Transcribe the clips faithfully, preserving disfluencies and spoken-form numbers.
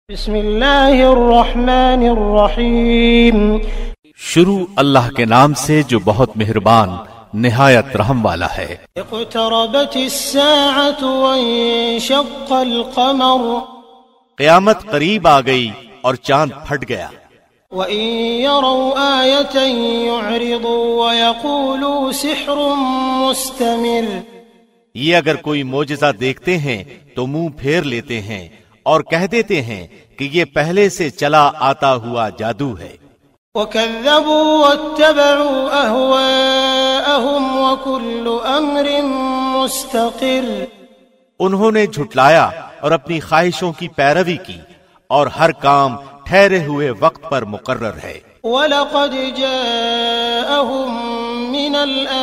بسم اللہ الرحمن الرحیم۔ شروع اللہ کے نام سے جو بہت مہربان نہایت رحم والا ہے۔ اقتربت الساعة وانشق القمر، قیامت قریب آ گئی اور چاند پھٹ گیا۔ وَإِن يَرَوْا آيَةً يُعْرِضُوا وَيَقُولُوا سِحْرٌ مُسْتَمِرٌ، یہ اگر کوئی معجزہ دیکھتے ہیں تو منہ پھیر لیتے ہیں اور کہہ دیتے ہیں کہ یہ پہلے سے چلا آتا ہوا جادو ہے۔ وَكَذَّبُوا وَاتَّبَعُوا أَهْوَاءَهُمْ وَكُلُّ أَمْرٍ مُسْتَقِرٌ، انہوں نے جھٹلایا اور اپنی خواہشوں کی پیروی کی اور ہر کام ٹھہرے ہوئے وقت پر مقرر ہے۔ وَلَقَدْ جَاءَهُم مِّنَ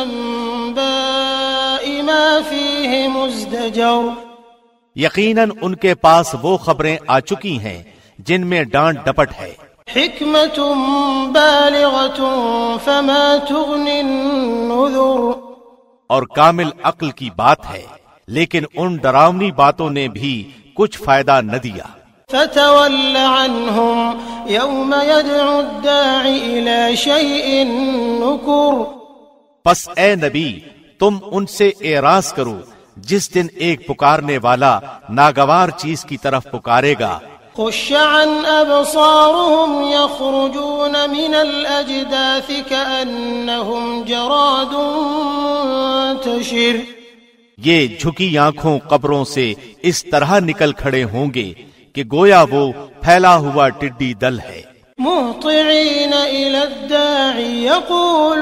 الْأَنبَاءِ مَا فِيهِ مُزْدَجَرٌ، یقیناً ان کے پاس وہ خبریں آ چکی ہیں جن میں ڈانٹ ڈپٹ ہے۔ حکمت بالغۃ فما تغنی النذر، اور کامل عقل کی بات ہے لیکن ان ڈراؤنی باتوں نے بھی کچھ فائدہ نہ دیا۔ فتول عنہم یوم یدعو الداعی الی شیء نکر، پس اے نبی تم ان سے اعراض کرو جس دن ایک پکارنے والا ناگوار چیز کی طرف پکارے گا۔ خش عن ابصارهم يخرجون من الاجداث كأنهم جراد منتشر، یہ جھکی آنکھوں قبروں سے اس طرح نکل کھڑے ہوں گے کہ گویا وہ پھیلا ہوا ٹڈی دل ہے۔ مہطعین الی الداعی یقول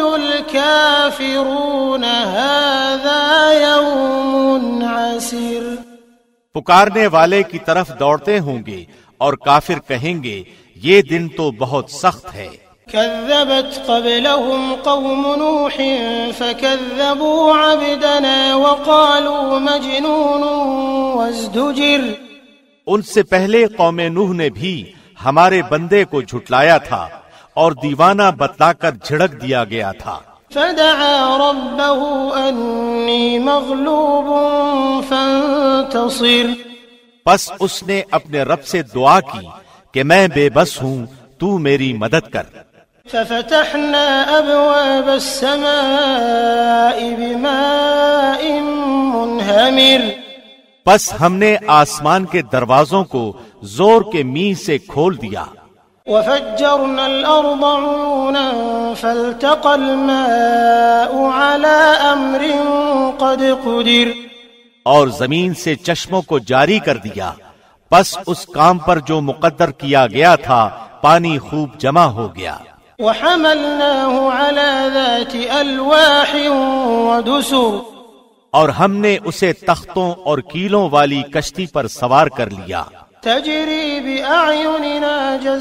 الکافرون ھذا یوم عسیر، پکارنے والے کی طرف دوڑتے ہوں گے اور کافر کہیں گے یہ دن تو بہت سخت ہے۔ کذبت قبلهم قوم نوح فکذبوا عبدنا وقالوا مجنون وازدجر، ان سے پہلے قوم نوح نے بھی ہمارے بندے کو جھٹلایا تھا اور دیوانہ بتلا کر جھڑک دیا گیا تھا۔ فدعا ربه انی مغلوب فانتصر، پس اس نے اپنے رب سے دعا کی کہ میں بے بس ہوں تو میری مدد کر۔ ففتحنا ابواب السماء بماء منہمر، پس ہم نے آسمان کے دروازوں کو زور کے می سے کھول دیا۔ وفجرنا الارض عيونا فالتقى الماء على امر قد قدر، اور زمین سے چشموں کو جاری کر دیا، پس اس کام پر جو مقدر کیا گیا تھا پانی خوب جمع ہو گیا۔ وحملناه على ذات الواح ودسر، اور ہم نے اسے تختوں اور کیلوں والی کشتی پر سوار کر لیا۔ تجری بأعیننا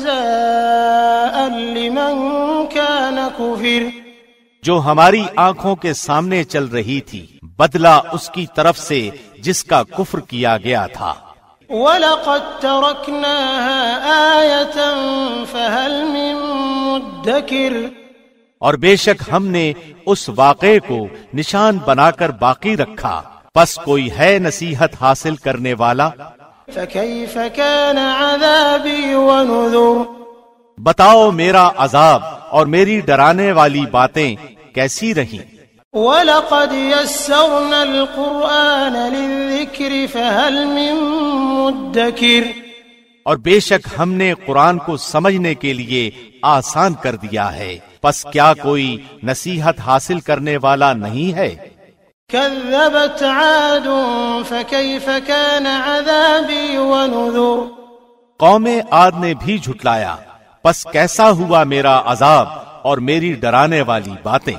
جزاء لمن كان كفر، جو ہماری آنکھوں کے سامنے چل رہی تھی بدلہ اس کی طرف سے جس کا کفر کیا گیا تھا۔ وَلَقَدْ تَرَكْنَاهَا آيَةً فَهَلْ مِن مُدَّكِرٍ، اور بے شک ہم نے اس واقعے کو نشان بنا کر باقی رکھا، پس کوئی ہے نصیحت حاصل کرنے والا؟ فَكَيْفَ كَانَ عَذَابِي وَنُذُرِ، بتاؤ میرا عذاب اور میری ڈرانے والی باتیں کیسی رہیں۔ وَلَقَدْ يَسَّرْنَا الْقُرْآنَ لِلذِّكْرِ فَهَلْ مِن مُدَّكِرٍ، اور بے شک ہم نے قرآن کو سمجھنے کے لیے آسان کر دیا ہے، پس کیا کوئی نصیحت حاصل کرنے والا نہیں ہے؟ كذبت عاد فكيف كان عذابي ونذر، قوم عاد نے بھی جھٹلایا، پس کیسا ہوا میرا عذاب اور میری ڈرانے والی باتیں۔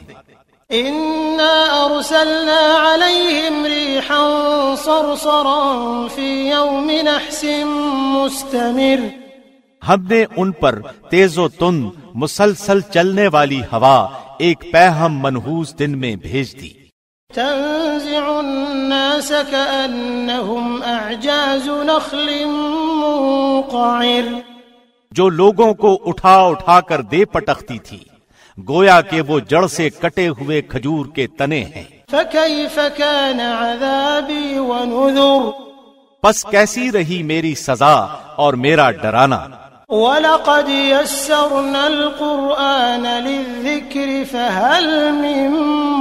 إنا أرسلنا عليهم ريحا صرصرا في يوم نحس مستمر، ہم نے ان پر تیز و تند مسلسل چلنے والی ہوا ایک پیہم منحوس دن میں بھیج دی۔ تنزع الناس كأنهم أعجاز نخل منقعر، جو لوگوں کو اٹھا اٹھا کر دے پٹکتی تھی گویا کہ وہ جڑ سے کٹے ہوئے کھجور کے تنے ہیں۔ فكيف كان عذابي ونذر، پس کیسی رہی میری سزا اور میرا ڈرانا۔ وَلَقَدْ يَسَّرْنَا الْقُرْآنَ لِلذِّكْرِ فَهَلْ مِن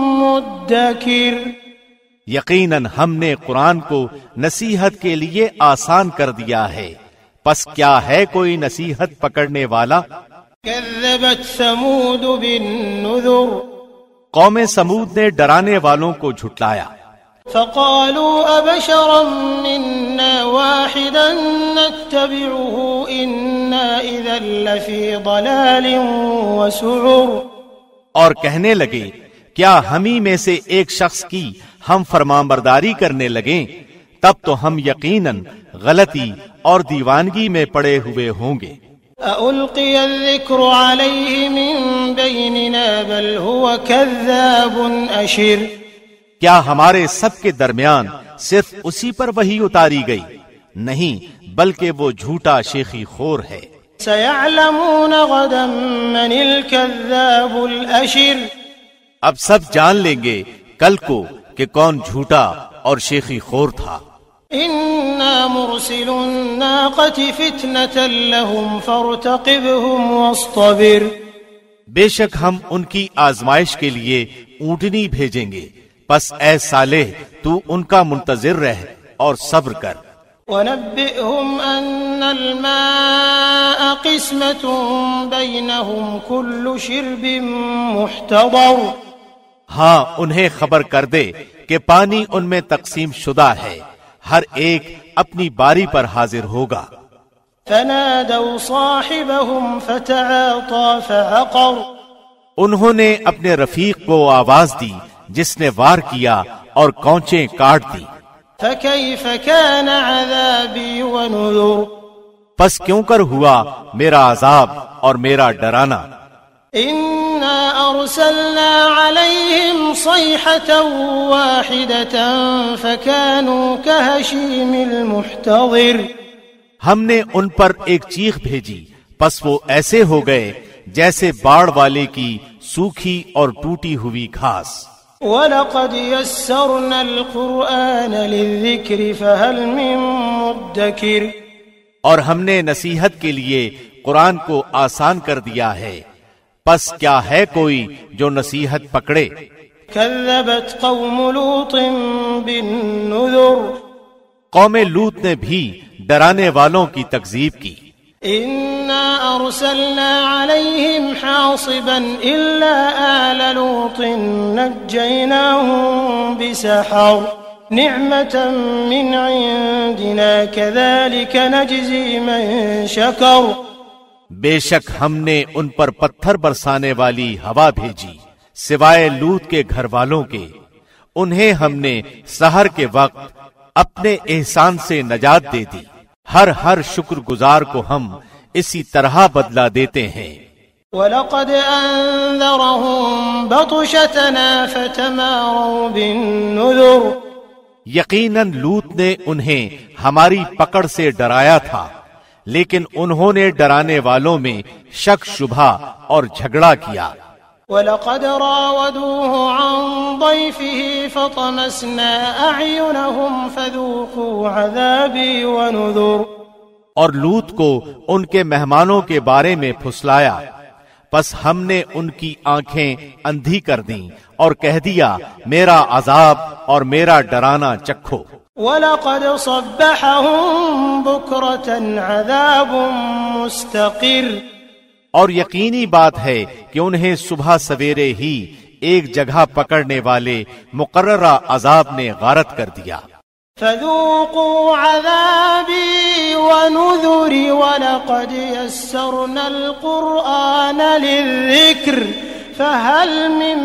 مُدَّكِرٍ، یقیناً ہم نے قرآن کو نصیحت کے لیے آسان کر دیا ہے، پس کیا ہے کوئی نصیحت پکڑنے والا؟ كَذَّبَتْ ثَمُودُ بِالنُّذُرِ، قوم سمود نے ڈرانے والوں کو جھٹلایا۔ فَقَالُوا أَبَشَرًا مِنَّا وَاحِدًا نَتَّبِعُهُ إِنَّا إِذًا لَّفِي ضَلَالٍ وَسُعُرٍ، اور کہنے لگے کیا ہمیں میں سے ایک شخص کی ہم فرمانبرداری کرنے لگیں تب تو ہم یقیناً غلطی اور دیوانگی میں پڑے ہوئے ہوں گے۔ أَأُلْقِيَ الذِّكْرُ عَلَيْهِ مِن بَيْنِنَا بَلْ هُوَ كَذَّابٌ أَشِرٌ، کیا ہمارے سب کے درمیان صرف اسی پر وحی اتاری گئی؟ نہیں، بلکہ وہ جھوٹا شیخی خور ہے۔ سَيَعْلَمُونَ غَدًا مَّنِ الْكَذَّابُ الْأَشِرُ، اب سب جان لیں گے کل کو کہ کون جھوٹا اور شیخی خور تھا۔ إِنَّا مُرْسِلُو النَّاقَةِ فِتْنَةً لَّهُمْ فَارْتَقِبْهُمْ وَاصْطَبِرْ، بے شک ہم ان کی آزمائش کے لیے اونٹنی بھیجیں گے، پس اے صالح تو ان کا منتظر رہ اور صبر کر۔ وَنَبِّئْهُمْ أَنَّ الْمَاءَ قِسْمَةٌ بَيْنَهُمْ كُلُّ شِرْبٍ مُحْتَضَرٌ، ہاں انہیں خبر کر دے کہ پانی ان میں تقسیم شدہ ہے، ہر ایک اپنی باری پر حاضر ہوگا۔ فَنَادَوْا صَاحِبَهُمْ فَتَعَاطَىٰ فَعَقَرَ، انہوں نے اپنے رفیق کو آواز دی جس نے وار کیا اور کونچیں کاٹ دی۔ فَكَيْفَ كَانَ عَذَابِي وَنُذُرِ، پس کیوں کر ہوا میرا عذاب اور میرا ڈرانا۔ إِنَّا أَرْسَلْنَا عَلَيْهِمْ صَيْحَةً وَاحِدَةً فَكَانُوا كَهَشِيمِ الْمُحْتَظِرِ، ہم نے ان پر ایک چیخ بھیجی پس وہ ایسے ہو گئے جیسے باڑ والے کی سوکھی اور ٹوٹی ہوئی گھاس۔ وَلَقَدْ يَسَّرْنَا الْقُرْآنَ لِلذِّكْرِ فَهَلْ مِن مُدَّكِرٍ، اور ہم نے نصیحت کے لیے قرآن کو آسان کر دیا ہے، پس کیا ہے کوئی جو نصیحت پکڑے؟ كَذَّبَتْ قَوْمُ لُوطٍ بِالنُّذُرِ، قوم لوط نے بھی ڈرانے والوں کی تکذیب کی۔ إِنَّا أَرْسَلْنَا عَلَيْهِمْ حَاصِبًا إِلَّا آلَ لُوطٍ نَجَّيْنَاهُمْ بِسَحَرٍ نِعْمَةً مِّنْ عِندِنَا كَذَلِكَ نَجْزِي مَن شَكَرَ، بے شک ہم نے ان پر پتھر برسانے والی ہوا بھیجی سوائے لوط کے گھر والوں کے، انہیں ہم نے سحر کے وقت اپنے احسان سے نجات دے دی، ہر ہر شکر گزار کو ہم اسی طرح بدلہ دیتے ہیں۔ وَلَقَدْ أَنذَرَهُم بَطْشَتَنَا فَتَمَارَوْا بِالنُّذُرِ، یقیناً لوط نے انہیں ہماری پکڑ سے ڈرایا تھا، لیکن انہوں نے ڈرانے والوں میں شک شبہ اور جھگڑا کیا۔ وَلَقَدْ رَاوَدُوهُ عَن ضَيْفِهِ فَطَمَسْنَا أَعْيُنَهُمْ فَذُوقُوا عَذَابِي وَنُذُرِ، اور لوط کو ان کے مہمانوں کے بارے میں پھسلایا، پس ہم نے ان کی آنکھیں اندھی کر دیں اور کہہ دیا میرا عذاب اور میرا ڈرانا چکھو۔ وَلَقَدْ صَبَّحَهُم بُكْرَةً عَذَابٌ مُسْتَقِرٌ، اور یقینی بات ہے کہ انہیں صبح سویرے ہی ایک جگہ پکڑنے والے مقررہ عذاب نے غارت کر دیا۔ فَذُوقُوا عَذَابِي وَنُذُرِ وَلَقَدْ يَسَّرْنَا الْقُرْآنَ لِلذِّكْرِ فَهَلْ مِن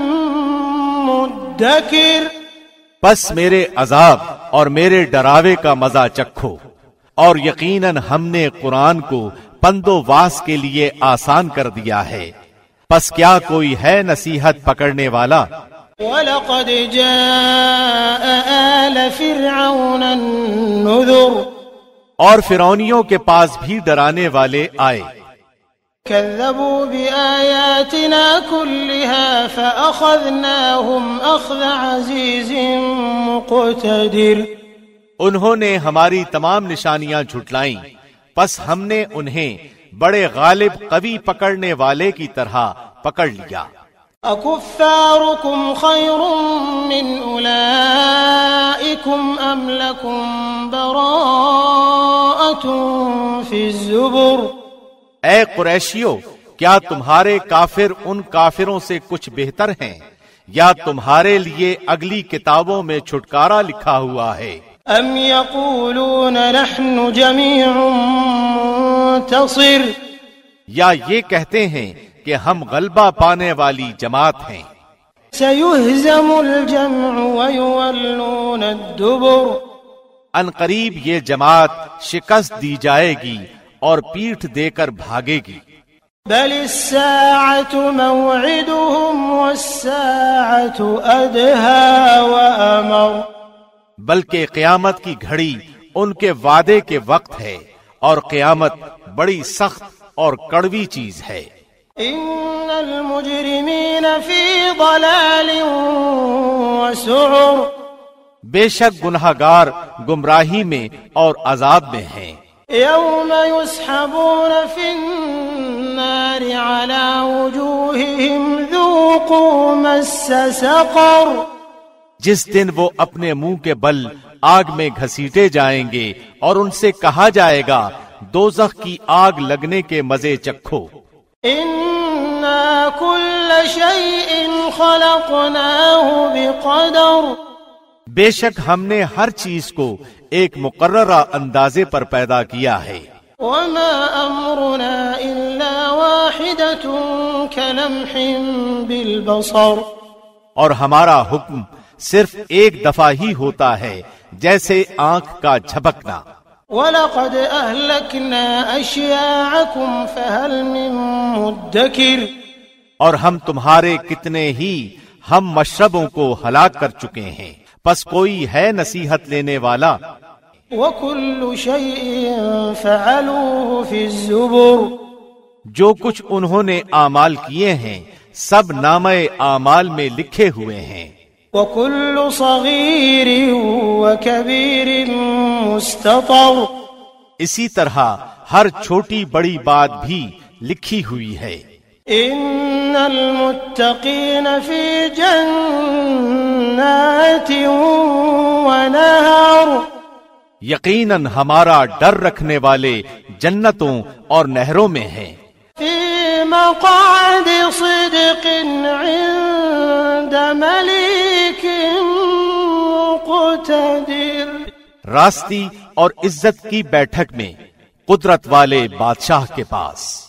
مُدَّكِرٍ، پس میرے عذاب اور میرے ڈراوے کا مزہ چکھو، اور یقیناً ہم نے قرآن کو پند و واس کے لیے آسان کر دیا ہے، پس کیا کوئی ہے نصیحت پکڑنے والا؟ وَلَقَدْ جَاءَ آلَ فِرْعَوْنَ النُّذُرُ، اور فرعونیوں کے پاس بھی ڈرانے والے آئے۔ كَذَّبُوا بِآيَاتِنَا كُلِّهَا فَأَخَذْنَاهُمْ أَخْذَ عَزِيزٍ مُقْتَدِرٍ، انہوں نے ہماری تمام نشانیاں جھٹلائیں، پس ہم نے انہیں بڑے غالب قوی پکڑنے والے کی طرح پکڑ لیا۔ اکفارکم خیر من اولئکم ام لکم براءۃ فی الزبر؟ اے قریشیو، کیا تمہارے کافر ان کافروں سے کچھ بہتر ہیں، یا تمہارے لیے اگلی کتابوں میں چھٹکارا لکھا ہوا ہے؟ ام یقولون نحن جمیع منتصر؟ یا یہ کہتے ہیں کہ ہم غلبہ پانے والی جماعت ہیں۔ سیہزم الجمع ویولون الدبر؟ ان قریب یہ جماعت شکست دی جائے گی اور پیٹھ دے کر بھاگے گی۔ بل الساعة موعدهم والساعة أدهى وأمر؟ بلکہ قیامت کی گھڑی ان کے وعدے کے وقت ہے، اور قیامت بڑی سخت اور کڑوی چیز ہے۔ ان المجرمین فی ضلال وسعر؟ بے شک گنہگار گمراہی میں اور عذاب میں ہیں۔ یوم یسحبون فی النار علی وجوہہم ذوقوا مس سقر؟ جس دن وہ اپنے منہ کے بل آگ میں گھسیٹے جائیں گے اور ان سے کہا جائے گا دوزخ کی آگ لگنے کے مزے چکھو۔ انا کل شیء خلقناہ بقدر؟ بے شک ہم نے ہر چیز کو ایک مقررہ اندازے پر پیدا کیا ہے۔ وما امرنا الا واحدۃ کلمح بالبصر؟ اور ہمارا حکم صرف ایک دفعہ ہی ہوتا ہے، جیسے آنکھ کا جھپکنا۔ وَلَقَدْ أَهْلَكْنَا أَشْيَاعَكُمْ فَهَلْ مِن مُدَّكِرٍ؟ اور ہم تمہارے کتنے ہی ہم مشربوں کو ہلاک کر چکے ہیں، پس کوئی ہے نصیحت لینے والا؟ وَكُلُّ شَيْءٍ فَعَلُوهُ فِي الزُّبُرِ؟ جو کچھ انہوں نے اعمال کیے ہیں سب نامہ اعمال میں لکھے ہوئے ہیں۔ وَكُلُّ صَغِيرٍ وَكَبِيرٍ مُسْتَطَرٍ؟ اسی طرح ہر چھوٹی بڑی بات بھی لکھی ہوئی ہے۔ ان المتقین فی جنات ونہر؟ یقیناً ہمارا ڈر رکھنے والے جنتوں اور نہروں میں ہیں۔ فی مقعد صدق عند ملیک مقتدر؟ راستی اور عزت کی بیٹھک میں قدرت والے بادشاہ کے پاس۔